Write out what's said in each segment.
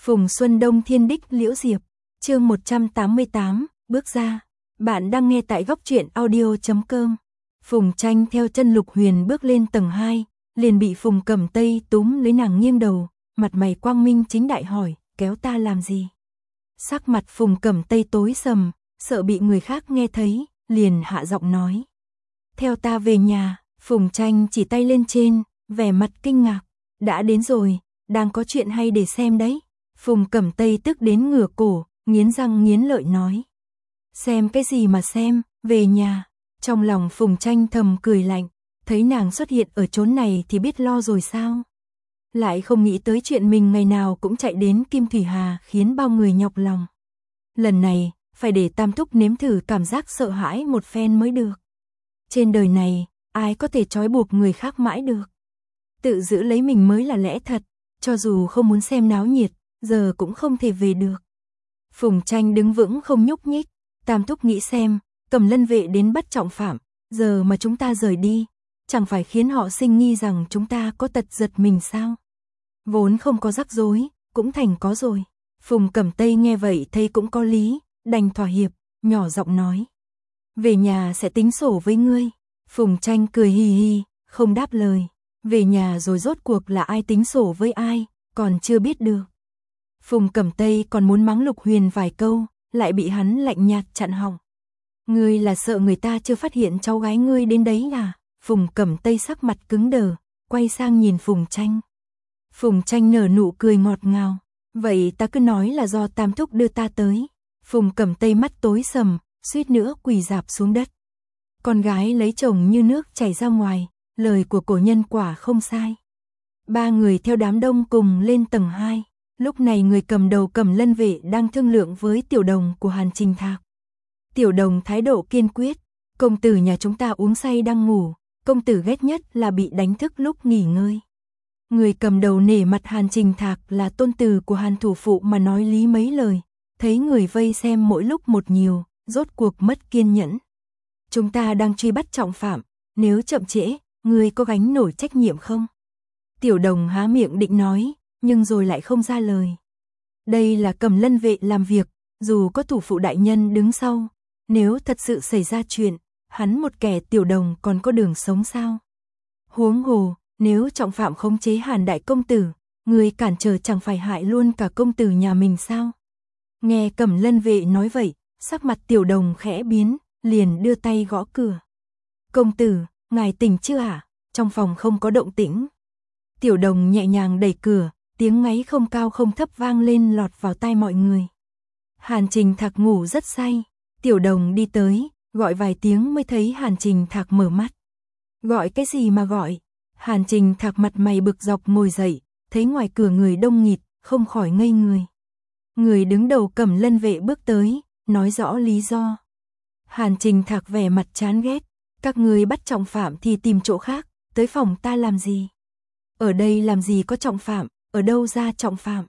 Phùng Xuân Đông Thiên Đích Liễu Diệp, chương 188, bước ra. Bạn đang nghe tại góc truyện audio.com. Phùng Tranh theo chân Lục Huyền bước lên tầng 2, liền bị Phùng Cẩm Tây túm lấy nàng nghiêng đầu, mặt mày quang minh chính đại hỏi, kéo ta làm gì? Sắc mặt Phùng Cẩm Tây tối sầm, sợ bị người khác nghe thấy, liền hạ giọng nói. Theo ta về nhà. Phùng Tranh chỉ tay lên trên, vẻ mặt kinh ngạc. Đã đến rồi, đang có chuyện hay để xem đấy. Phùng Cẩm Tây tức đến ngửa cổ, nghiến răng nghiến lợi nói. Xem cái gì mà xem, về nhà. Trong lòng Phùng Tranh thầm cười lạnh, thấy nàng xuất hiện ở chốn này thì biết lo rồi sao. Lại không nghĩ tới chuyện mình ngày nào cũng chạy đến Kim Thủy Hà khiến bao người nhọc lòng. Lần này, phải để Tam Thúc nếm thử cảm giác sợ hãi một phen mới được. Trên đời này, ai có thể trói buộc người khác mãi được. Tự giữ lấy mình mới là lẽ thật, cho dù không muốn xem náo nhiệt, giờ cũng không thể về được. Phùng Tranh đứng vững không nhúc nhích, Tam Thúc nghĩ xem, Cầm Lân vệ đến bắt trọng phạm, giờ mà chúng ta rời đi, chẳng phải khiến họ sinh nghi rằng chúng ta có tật giật mình sao? Vốn không có rắc rối, cũng thành có rồi. Phùng Cẩm Tây nghe vậy thấy cũng có lý, đành thỏa hiệp, nhỏ giọng nói. Về nhà sẽ tính sổ với ngươi. Phùng Tranh cười hì hì, không đáp lời. Về nhà rồi rốt cuộc là ai tính sổ với ai, còn chưa biết được. Phùng Cẩm Tây còn muốn mắng Lục Huyền vài câu, lại bị hắn lạnh nhạt chặn họng. Ngươi là sợ người ta chưa phát hiện cháu gái ngươi đến đấy à? Phùng Cẩm Tây sắc mặt cứng đờ, quay sang nhìn Phùng Tranh. Phùng Tranh nở nụ cười ngọt ngào. Vậy ta cứ nói là do Tam Thúc đưa ta tới. Phùng Cẩm Tây mắt tối sầm, suýt nữa quỳ rạp xuống đất. Con gái lấy chồng như nước chảy ra ngoài, lời của cổ nhân quả không sai. Ba người theo đám đông cùng lên tầng 2. Lúc này người cầm đầu Cầm Lân vệ đang thương lượng với tiểu đồng của Hàn Trình Thạc. Tiểu đồng thái độ kiên quyết. Công tử nhà chúng ta uống say đang ngủ, công tử ghét nhất là bị đánh thức lúc nghỉ ngơi. Người cầm đầu nể mặt Hàn Trình Thạc là tôn tử của Hàn thủ phụ mà nói lý mấy lời. Thấy người vây xem mỗi lúc một nhiều, rốt cuộc mất kiên nhẫn. Chúng ta đang truy bắt trọng phạm, nếu chậm trễ, ngươi có gánh nổi trách nhiệm không? Tiểu đồng há miệng định nói, nhưng rồi lại không ra lời. Đây là Cầm Lân vệ làm việc, dù có thủ phụ đại nhân đứng sau, nếu thật sự xảy ra chuyện, hắn một kẻ tiểu đồng còn có đường sống sao? Huống hồ, nếu trọng phạm khống chế Hàn đại công tử, người cản trở chẳng phải hại luôn cả công tử nhà mình sao? Nghe Cầm Lân vệ nói vậy, sắc mặt tiểu đồng khẽ biến, liền đưa tay gõ cửa. Công tử, ngài tỉnh chưa hả? Trong phòng không có động tĩnh. Tiểu đồng nhẹ nhàng đẩy cửa, tiếng ngáy không cao không thấp vang lên lọt vào tai mọi người. Hàn Trình Thạc ngủ rất say, tiểu đồng đi tới, gọi vài tiếng mới thấy Hàn Trình Thạc mở mắt. Gọi cái gì mà gọi? Hàn Trình Thạc mặt mày bực dọc ngồi dậy, thấy ngoài cửa người đông nghịt, không khỏi ngây người. Người đứng đầu Cầm Lân vệ bước tới, nói rõ lý do. Hàn Trình Thạc vẻ mặt chán ghét, các người bắt trọng phạm thì tìm chỗ khác, tới phòng ta làm gì? Ở đây làm gì có trọng phạm, ở đâu ra trọng phạm?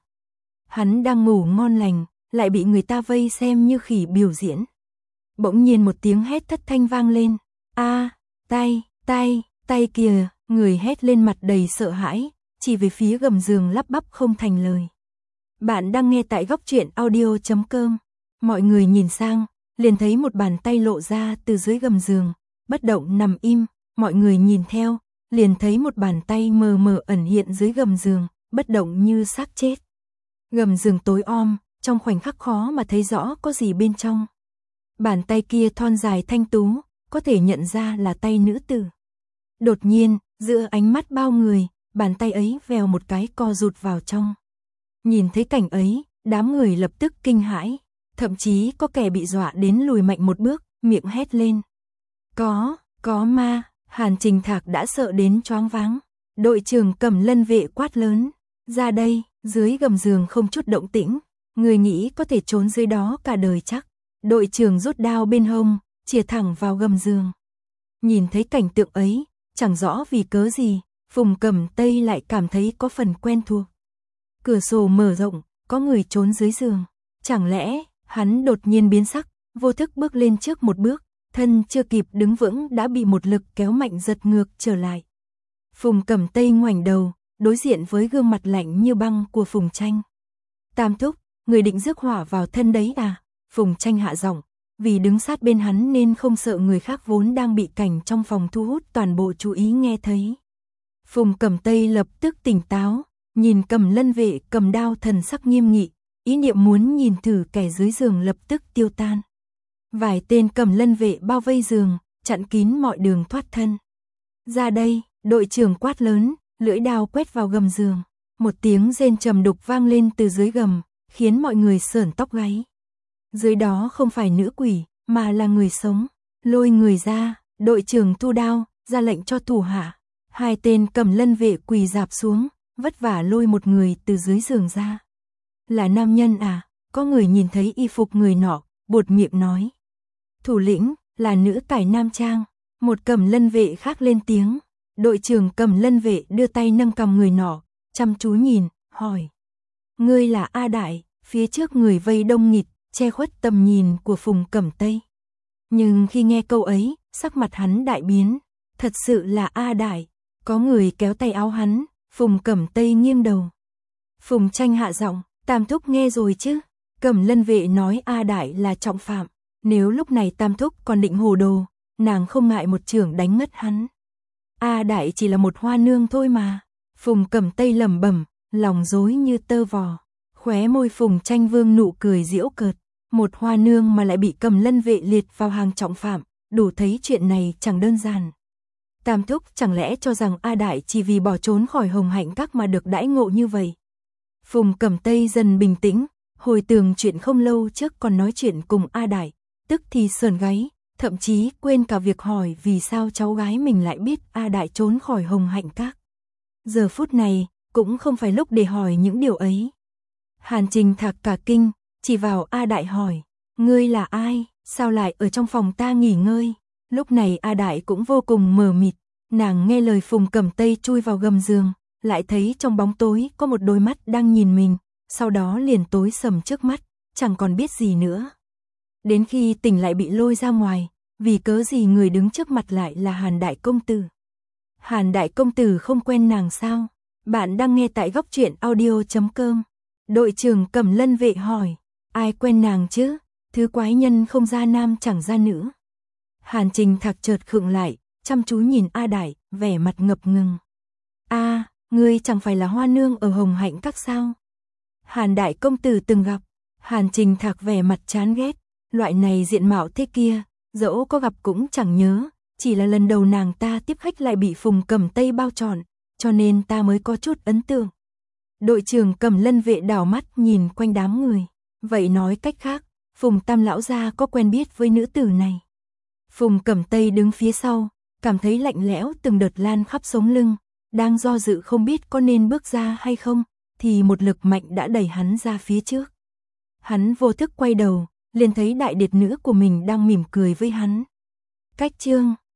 Hắn đang ngủ ngon lành, lại bị người ta vây xem như khỉ biểu diễn. Bỗng nhiên một tiếng hét thất thanh vang lên. A, tay kìa, người hét lên mặt đầy sợ hãi, chỉ về phía gầm giường lắp bắp không thành lời. Bạn đang nghe tại góc truyện audio.com. Mọi người nhìn sang, liền thấy một bàn tay lộ ra từ dưới gầm giường, bất động nằm im, mọi người nhìn theo, liền thấy một bàn tay mờ mờ ẩn hiện dưới gầm giường, bất động như xác chết. Gầm giường tối om, trong khoảnh khắc khó mà thấy rõ có gì bên trong. Bàn tay kia thon dài thanh tú, có thể nhận ra là tay nữ tử. Đột nhiên, giữa ánh mắt bao người, bàn tay ấy vèo một cái co rụt vào trong. Nhìn thấy cảnh ấy, đám người lập tức kinh hãi, thậm chí có kẻ bị dọa đến lùi mạnh một bước, miệng hét lên. Có ma. Hàn Trình Thạc đã sợ đến choáng váng. Đội trưởng Cầm Lân vệ quát lớn. Ra đây, dưới gầm giường không chút động tĩnh. Người nghĩ có thể trốn dưới đó cả đời chắc. Đội trưởng rút đao bên hông, chìa thẳng vào gầm giường. Nhìn thấy cảnh tượng ấy, chẳng rõ vì cớ gì, Phùng Cẩm Tây lại cảm thấy có phần quen thuộc. Cửa sổ mở rộng, có người trốn dưới giường. Chẳng lẽ, hắn đột nhiên biến sắc, vô thức bước lên trước một bước, thân chưa kịp đứng vững đã bị một lực kéo mạnh giật ngược trở lại. Phùng Cẩm Tây ngoảnh đầu, đối diện với gương mặt lạnh như băng của Phùng Tranh. Tam thúc, người định rước hỏa vào thân đấy à? Phùng Tranh hạ giọng, vì đứng sát bên hắn nên không sợ người khác vốn đang bị cảnh trong phòng thu hút toàn bộ chú ý nghe thấy. Phùng Cẩm Tây lập tức tỉnh táo, nhìn Cầm Lân vệ cầm đao thần sắc nghiêm nghị, ý niệm muốn nhìn thử kẻ dưới giường lập tức tiêu tan. Vài tên Cầm Lân vệ bao vây giường, chặn kín mọi đường thoát thân. Ra đây, đội trưởng quát lớn, lưỡi đao quét vào gầm giường. Một tiếng rên trầm đục vang lên từ dưới gầm, khiến mọi người sởn tóc gáy. Dưới đó không phải nữ quỷ, mà là người sống. Lôi người ra, đội trưởng thu đao, ra lệnh cho thủ hạ. Hai tên Cầm Lân vệ quỳ rạp xuống, vất vả lôi một người từ dưới giường ra. Là nam nhân à? Có người nhìn thấy y phục người nọ, buột miệng nói. Thủ lĩnh, là nữ cải nam trang. Một Cầm Lân vệ khác lên tiếng. Đội trưởng Cầm Lân vệ đưa tay nâng cằm người nọ, chăm chú nhìn, hỏi. Ngươi là A Đại? Phía trước người vây đông nghịt, che khuất tầm nhìn của Phùng Cẩm Tây. Nhưng khi nghe câu ấy, sắc mặt hắn đại biến. Thật sự là A Đại. Có người kéo tay áo hắn, Phùng Cẩm Tây nghiêng đầu. Phùng Tranh hạ giọng, Tam thúc nghe rồi chứ? Cầm Lân vệ nói A Đại là trọng phạm. Nếu lúc này Tam thúc còn định hồ đồ, nàng không ngại một chưởng đánh ngất hắn. A Đại chỉ là một hoa nương thôi mà. Phùng Cẩm Tây lẩm bẩm, lòng rối như tơ vò. Khóe môi Phùng Tranh vương nụ cười giễu cợt. Một hoa nương mà lại bị Cầm Lân vệ liệt vào hàng trọng phạm, đủ thấy chuyện này chẳng đơn giản. Tam thúc chẳng lẽ cho rằng A Đại chỉ vì bỏ trốn khỏi Hồng Hạnh Các mà được đãi ngộ như vậy? Phùng Cẩm Tây dần bình tĩnh, hồi tưởng chuyện không lâu trước còn nói chuyện cùng A Đại, tức thì sờn gáy, thậm chí quên cả việc hỏi vì sao cháu gái mình lại biết A Đại trốn khỏi Hồng Hạnh Các. Giờ phút này, cũng không phải lúc để hỏi những điều ấy. Hàn Trình Thạc cả kinh, chỉ vào A Đại hỏi, ngươi là ai, sao lại ở trong phòng ta nghỉ ngơi? Lúc này A Đại cũng vô cùng mờ mịt, nàng nghe lời Phùng Cẩm Tây chui vào gầm giường, lại thấy trong bóng tối có một đôi mắt đang nhìn mình, sau đó liền tối sầm trước mắt, chẳng còn biết gì nữa. Đến khi tỉnh lại bị lôi ra ngoài, vì cớ gì người đứng trước mặt lại là Hàn Đại Công Tử. Hàn Đại Công Tử không quen nàng sao? Bạn đang nghe tại Góc Truyện Audio.com. Đội trưởng Cầm Lân vệ hỏi, ai quen nàng chứ? Thứ quái nhân không ra nam chẳng ra nữ. Hàn Trình Thạc chợt khựng lại, chăm chú nhìn A Đại, vẻ mặt ngập ngừng. A, ngươi chẳng phải là hoa nương ở Hồng Hạnh Các sao? Hàn Đại Công Tử từng gặp. Hàn Trình Thạc vẻ mặt chán ghét, loại này diện mạo thế kia, dẫu có gặp cũng chẳng nhớ, chỉ là lần đầu nàng ta tiếp khách lại bị Phùng Cẩm Tây bao trọn, cho nên ta mới có chút ấn tượng. Đội trưởng Cầm Lân vệ đảo mắt nhìn quanh đám người, vậy nói cách khác, Phùng Tam lão gia có quen biết với nữ tử này. Phùng Cẩm Tây đứng phía sau, cảm thấy lạnh lẽo từng đợt lan khắp sống lưng, đang do dự không biết có nên bước ra hay không, thì một lực mạnh đã đẩy hắn ra phía trước. Hắn vô thức quay đầu, liền thấy đại điệt nữ của mình đang mỉm cười với hắn. Cách chương